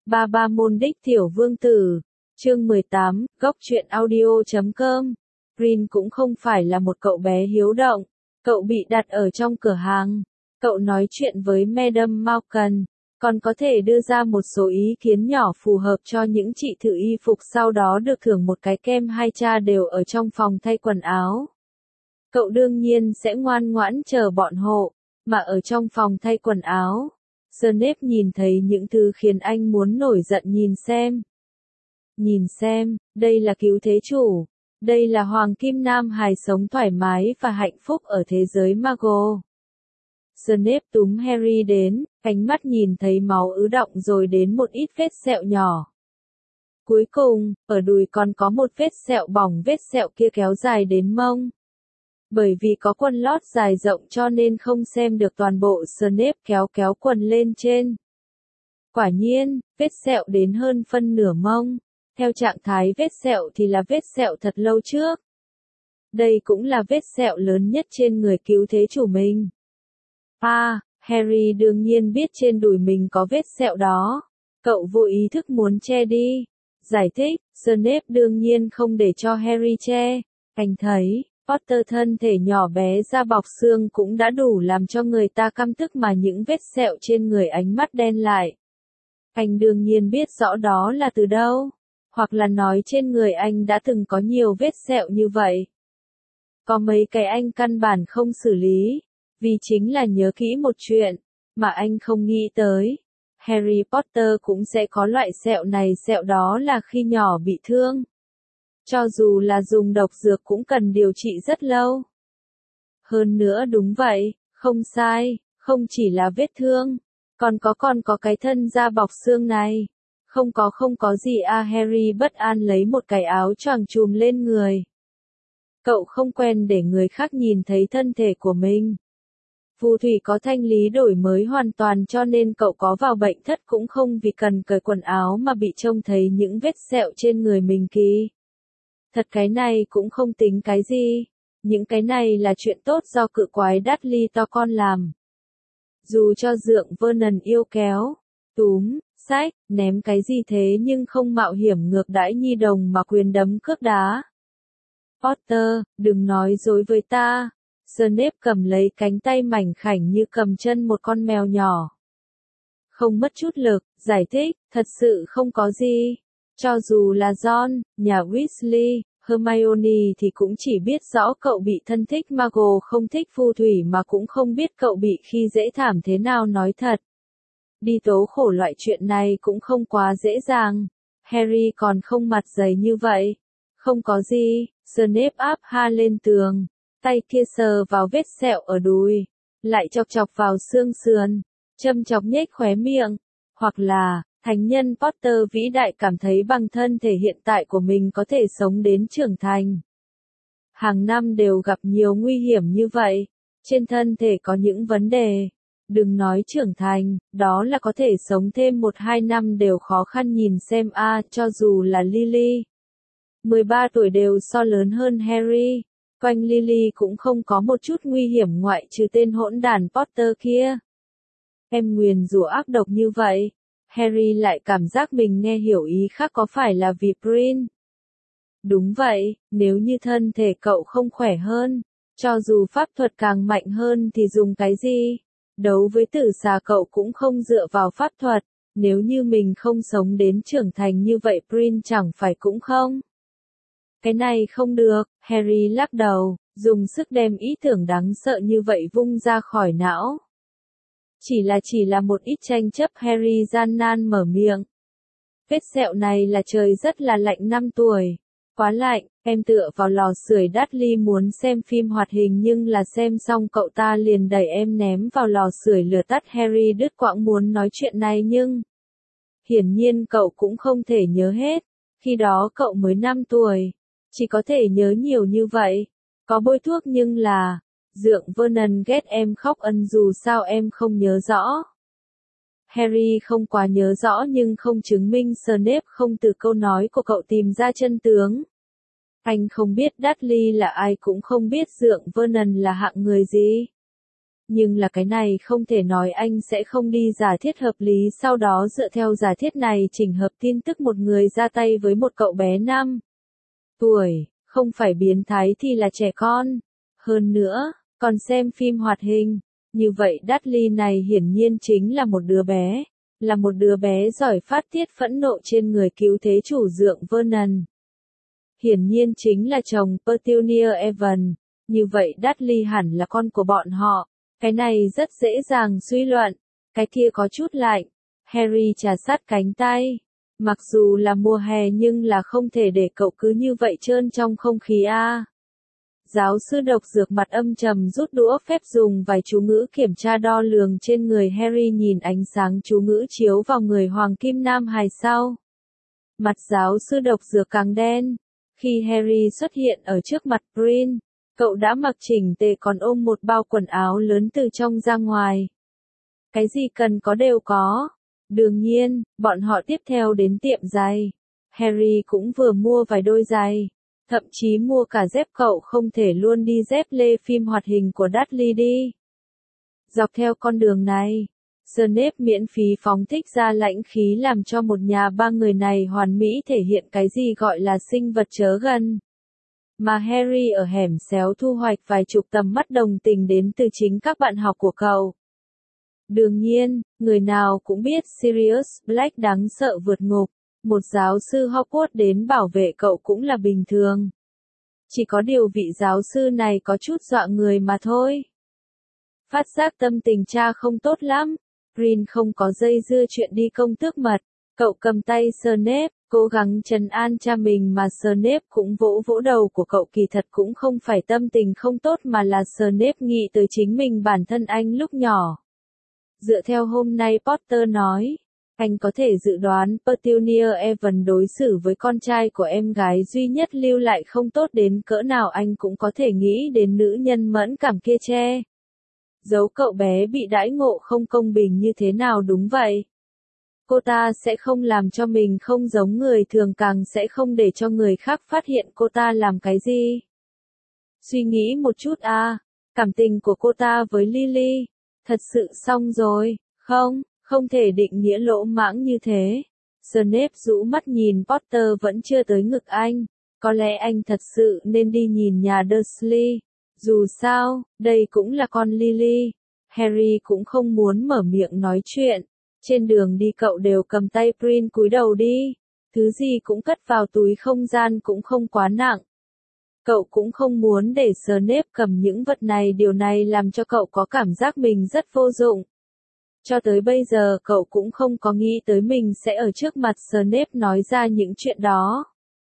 Ba ba môn đích tiểu vương tử. Chương 18, góc truyện audio.com. Green cũng không phải là một cậu bé hiếu động. Cậu bị đặt ở trong cửa hàng. Cậu nói chuyện với Madame Malkin, còn có thể đưa ra một số ý kiến nhỏ phù hợp cho những chị thử y phục, sau đó được thưởng một cái kem. Hai cha đều ở trong phòng thay quần áo. Cậu đương nhiên sẽ ngoan ngoãn chờ bọn họ, mà ở trong phòng thay quần áo, Snape nhìn thấy những thứ khiến anh muốn nổi giận. Nhìn xem, đây là cứu thế chủ. Đây là Hoàng Kim Nam hài sống thoải mái và hạnh phúc ở thế giới Muggle. Snape túm Harry đến, ánh mắt nhìn thấy máu ứ đọng rồi đến một ít vết sẹo nhỏ. Cuối cùng, ở đùi còn có một vết sẹo bỏng, vết sẹo kia kéo dài đến mông. Bởi vì có quần lót dài rộng cho nên không xem được toàn bộ. Snape kéo quần lên trên. Quả nhiên, vết sẹo đến hơn phân nửa mông. Theo trạng thái vết sẹo thì là vết sẹo thật lâu trước. Đây cũng là vết sẹo lớn nhất trên người cứu thế chủ mình. Harry đương nhiên biết trên đùi mình có vết sẹo đó. Cậu vô ý thức muốn che đi. Giải thích, Snape đương nhiên không để cho Harry che. Anh thấy, Potter thân thể nhỏ bé da bọc xương cũng đã đủ làm cho người ta căm tức, mà những vết sẹo trên người ánh mắt đen lại. Anh đương nhiên biết rõ đó là từ đâu. Hoặc là nói trên người anh đã từng có nhiều vết sẹo như vậy. Có mấy cái anh căn bản không xử lý, vì chính là nhớ kỹ một chuyện mà anh không nghĩ tới. Harry Potter cũng sẽ có loại sẹo này. Sẹo đó là khi nhỏ bị thương. Cho dù là dùng độc dược cũng cần điều trị rất lâu. Hơn nữa đúng vậy, không sai, không chỉ là vết thương, còn có cái thân da bọc xương này. Không có gì Harry bất an lấy một cái áo choàng trùm lên người. Cậu không quen để người khác nhìn thấy thân thể của mình. Phù thủy có thanh lý đổi mới hoàn toàn cho nên cậu có vào bệnh thất cũng không vì cần cởi quần áo mà bị trông thấy những vết sẹo trên người mình kì. Thật cái này cũng không tính cái gì. Những cái này là chuyện tốt do cự quái Dudley to con làm. Dù cho dượng Vernon yêu kéo, túm, xách, ném cái gì thế nhưng không mạo hiểm ngược đãi nhi đồng mà quyền đấm cướp đá. Potter, đừng nói dối với ta. Snape cầm lấy cánh tay mảnh khảnh như cầm chân một con mèo nhỏ. Không mất chút lực, giải thích, thật sự không có gì. Cho dù là John, nhà Weasley, Hermione thì cũng chỉ biết rõ cậu bị thân thích Muggle không thích phù thủy, mà cũng không biết cậu bị khi dễ thảm thế nào. Nói thật, đi tố khổ loại chuyện này cũng không quá dễ dàng. Harry còn không mặt dày như vậy. Không có gì. Snape áp ha lên tường, tay kia sờ vào vết sẹo ở đùi, lại chọc vào xương sườn, châm chọc nhếch khóe miệng. Hoặc là, thánh nhân Potter vĩ đại cảm thấy bằng thân thể hiện tại của mình có thể sống đến trưởng thành. Hàng năm đều gặp nhiều nguy hiểm như vậy, trên thân thể có những vấn đề. Đừng nói trưởng thành, đó là có thể sống thêm 1-2 năm đều khó khăn. Nhìn xem cho dù là Lily, 13 tuổi đều so lớn hơn Harry. Quanh Lily cũng không có một chút nguy hiểm ngoại trừ tên hỗn đản Potter kia. Em nguyền rủa ác độc như vậy. Harry lại cảm giác mình nghe hiểu ý khác, có phải là vì Prin? Đúng vậy, nếu như thân thể cậu không khỏe hơn, cho dù pháp thuật càng mạnh hơn thì dùng cái gì? Đấu với tử xà cậu cũng không dựa vào pháp thuật. Nếu như mình không sống đến trưởng thành như vậy, Prin chẳng phải cũng không? Cái này không được. Harry lắc đầu, dùng sức đem ý tưởng đáng sợ như vậy vung ra khỏi não. Chỉ là một ít tranh chấp. Harry gian nan mở miệng. Vết sẹo này là trời rất là lạnh. 5 tuổi. Quá lạnh. Em tựa vào lò sưởi. Dudley muốn xem phim hoạt hình nhưng là xem xong cậu ta liền đẩy em ném vào lò sưởi lửa tắt. Harry đứt quãng muốn nói chuyện này nhưng hiển nhiên cậu cũng không thể nhớ hết. Khi đó cậu mới 5 tuổi. Chỉ có thể nhớ nhiều như vậy. Có bôi thuốc nhưng là dượng Vernon ghét em khóc dù sao em không nhớ rõ. Harry không quá nhớ rõ nhưng không chứng minh Snape không từ câu nói của cậu tìm ra chân tướng. Anh không biết Dudley là ai, cũng không biết dượng Vernon là hạng người gì. Nhưng là cái này không thể nói anh sẽ không đi giả thiết hợp lý, sau đó dựa theo giả thiết này chỉnh hợp tin tức một người ra tay với một cậu bé 5 tuổi, không phải biến thái thì là trẻ con. Hơn nữa, còn xem phim hoạt hình, như vậy Dudley này hiển nhiên chính là một đứa bé, là một đứa bé giỏi phát tiết phẫn nộ trên người cứu thế chủ Dượng Vernon. Hiển nhiên chính là chồng Petunia Evans, như vậy Dudley hẳn là con của bọn họ. Cái này rất dễ dàng suy luận, cái kia có chút lạnh. Harry trà sát cánh tay. Mặc dù là mùa hè nhưng là không thể để cậu cứ như vậy trơn trong không khí a. Giáo sư độc dược mặt âm trầm rút đũa phép dùng vài chú ngữ kiểm tra đo lường trên người Harry, nhìn ánh sáng chú ngữ chiếu vào người Hoàng Kim Nam hài sau. Mặt giáo sư độc dược càng đen. Khi Harry xuất hiện ở trước mặt Brin, cậu đã mặc chỉnh tề còn ôm một bao quần áo lớn từ trong ra ngoài. Cái gì cần có đều có. Đương nhiên, bọn họ tiếp theo đến tiệm giày. Harry cũng vừa mua vài đôi giày. Thậm chí mua cả dép, cậu không thể luôn đi dép lê phim hoạt hình của Dudley đi. Dọc theo con đường này, Snape miễn phí phóng thích ra lãnh khí làm cho một nhà ba người này hoàn mỹ thể hiện cái gì gọi là sinh vật chớ gần. Mà Harry ở hẻm xéo thu hoạch vài chục tầm mắt đồng tình đến từ chính các bạn học của cậu. Đương nhiên, người nào cũng biết Sirius Black đáng sợ vượt ngục, một giáo sư Hogwarts đến bảo vệ cậu cũng là bình thường. Chỉ có điều vị giáo sư này có chút dọa người mà thôi. Phát giác tâm tình cha không tốt lắm, Green không có dây dưa chuyện đi công tước mật, cậu cầm tay Snape, cố gắng trấn an cha mình, mà Snape cũng vỗ vỗ đầu của cậu, kỳ thật cũng không phải tâm tình không tốt mà là Snape nghĩ tới chính mình bản thân anh lúc nhỏ. Dựa theo hôm nay Potter nói, anh có thể dự đoán Petunia Evans đối xử với con trai của em gái duy nhất lưu lại không tốt đến cỡ nào, anh cũng có thể nghĩ đến nữ nhân mẫn cảm kia che giấu cậu bé bị đãi ngộ không công bình như thế nào. Đúng vậy. Cô ta sẽ không làm cho mình không giống người thường, càng sẽ không để cho người khác phát hiện cô ta làm cái gì. Suy nghĩ một chút cảm tình của cô ta với Lily, thật sự xong rồi, không thể định nghĩa lỗ mãng như thế. Snape rũ mắt nhìn Potter vẫn chưa tới ngực anh, có lẽ anh thật sự nên đi nhìn nhà Dursley. Dù sao, đây cũng là con Lily. Harry cũng không muốn mở miệng nói chuyện. Trên đường đi cậu đều cầm tay Prin, cúi đầu đi. Thứ gì cũng cất vào túi không gian cũng không quá nặng. Cậu cũng không muốn để Snape cầm những vật này, điều này làm cho cậu có cảm giác mình rất vô dụng. Cho tới bây giờ cậu cũng không có nghĩ tới mình sẽ ở trước mặt Snape nói ra những chuyện đó.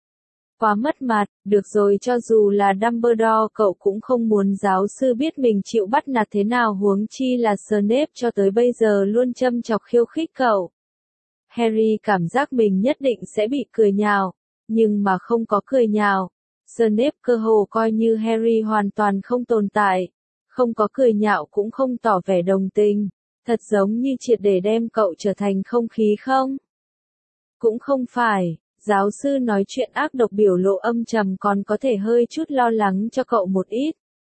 Quá mất mặt, được rồi, cho dù là Dumbledore cậu cũng không muốn giáo sư biết mình chịu bắt nạt thế nào, huống chi là Snape cho tới bây giờ luôn châm chọc khiêu khích cậu. Harry cảm giác mình nhất định sẽ bị cười nhạo, nhưng mà không có cười nhạo. Snape cơ hồ coi như Harry hoàn toàn không tồn tại, không có cười nhạo cũng không tỏ vẻ đồng tình, thật giống như triệt để đem cậu trở thành không khí không? Cũng không phải. Giáo sư nói chuyện ác độc, biểu lộ âm trầm, còn có thể hơi chút lo lắng cho cậu một ít.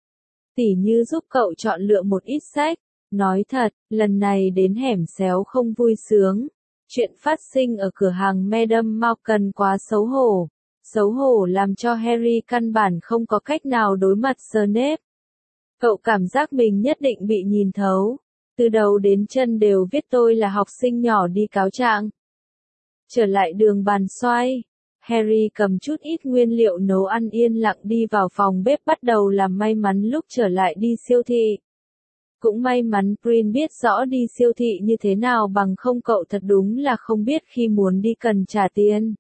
Tỉ như giúp cậu chọn lựa một ít sách. Nói thật, lần này đến hẻm xéo không vui sướng. Chuyện phát sinh ở cửa hàng Madame Malkin quá xấu hổ. Xấu hổ làm cho Harry căn bản không có cách nào đối mặt Snape. Cậu cảm giác mình nhất định bị nhìn thấu. Từ đầu đến chân đều viết tôi là học sinh nhỏ đi cáo trạng. Trở lại đường bàn xoay, Harry cầm chút ít nguyên liệu nấu ăn, yên lặng đi vào phòng bếp bắt đầu làm. May mắn lúc trở lại đi siêu thị. Cũng may mắn Prin biết rõ đi siêu thị như thế nào, bằng không cậu thật đúng là không biết khi muốn đi cần trả tiền.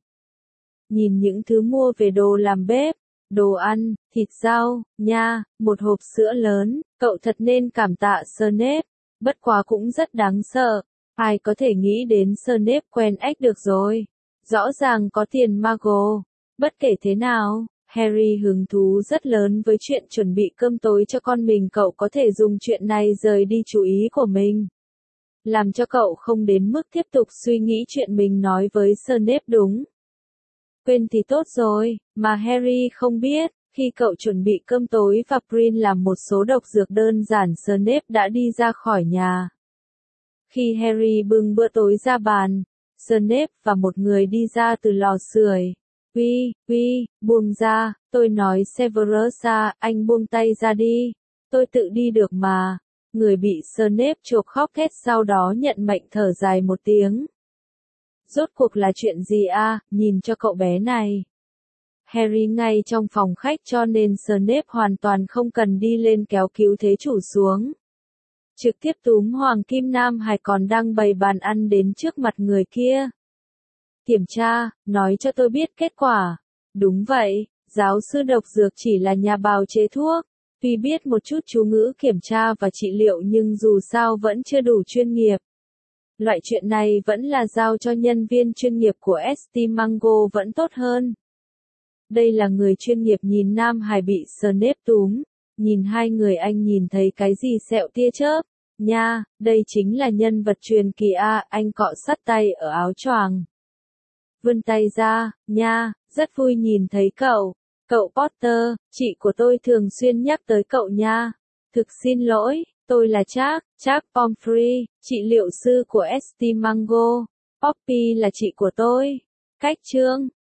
Nhìn những thứ mua về đồ làm bếp, đồ ăn, thịt rau, nha, một hộp sữa lớn, cậu thật nên cảm tạ Snape, bất quá cũng rất đáng sợ. Ai có thể nghĩ đến Snape quen ếch được rồi. Rõ ràng có tiền Mago. Bất kể thế nào, Harry hứng thú rất lớn với chuyện chuẩn bị cơm tối cho con mình. Cậu có thể dùng chuyện này rời đi chú ý của mình, làm cho cậu không đến mức tiếp tục suy nghĩ chuyện mình nói với Snape đúng. Quên thì tốt rồi, mà Harry không biết, Khi cậu chuẩn bị cơm tối và Prin làm một số độc dược đơn giản, Snape đã đi ra khỏi nhà. Khi Harry bưng bữa tối ra bàn, Snape và một người đi ra từ lò sưởi. Buông ra, tôi nói Severus anh buông tay ra đi. Tôi tự đi được mà. Người bị Snape chộp khóc thét sau đó nhận mệnh thở dài một tiếng. Rốt cuộc là chuyện gì nhìn cho cậu bé này. Harry ngay trong phòng khách cho nên Snape hoàn toàn không cần đi lên kéo cứu thế chủ xuống. Trực tiếp túm Hoàng Kim Nam Hải còn đang bày bàn ăn đến trước mặt người kia. Kiểm tra, nói cho tôi biết kết quả. Đúng vậy, giáo sư độc dược chỉ là nhà bào chế thuốc. Tuy biết một chút chú ngữ kiểm tra và trị liệu nhưng dù sao vẫn chưa đủ chuyên nghiệp. Loại chuyện này vẫn là giao cho nhân viên chuyên nghiệp của St. Mungo vẫn tốt hơn. Đây là người chuyên nghiệp nhìn Nam Hải bị Snape túm. Nhìn hai người anh nhìn thấy cái gì sẹo tia chớp. Nha, đây chính là nhân vật truyền kỳ anh cọ sát tay ở áo choàng. Vươn tay ra, nha, rất vui nhìn thấy cậu. Cậu Potter, chị của tôi thường xuyên nhắc tới cậu nha. Thực xin lỗi, tôi là Charles Pomfrey, trị liệu sư của St. Mungo. Poppy là chị của tôi. Cách chương.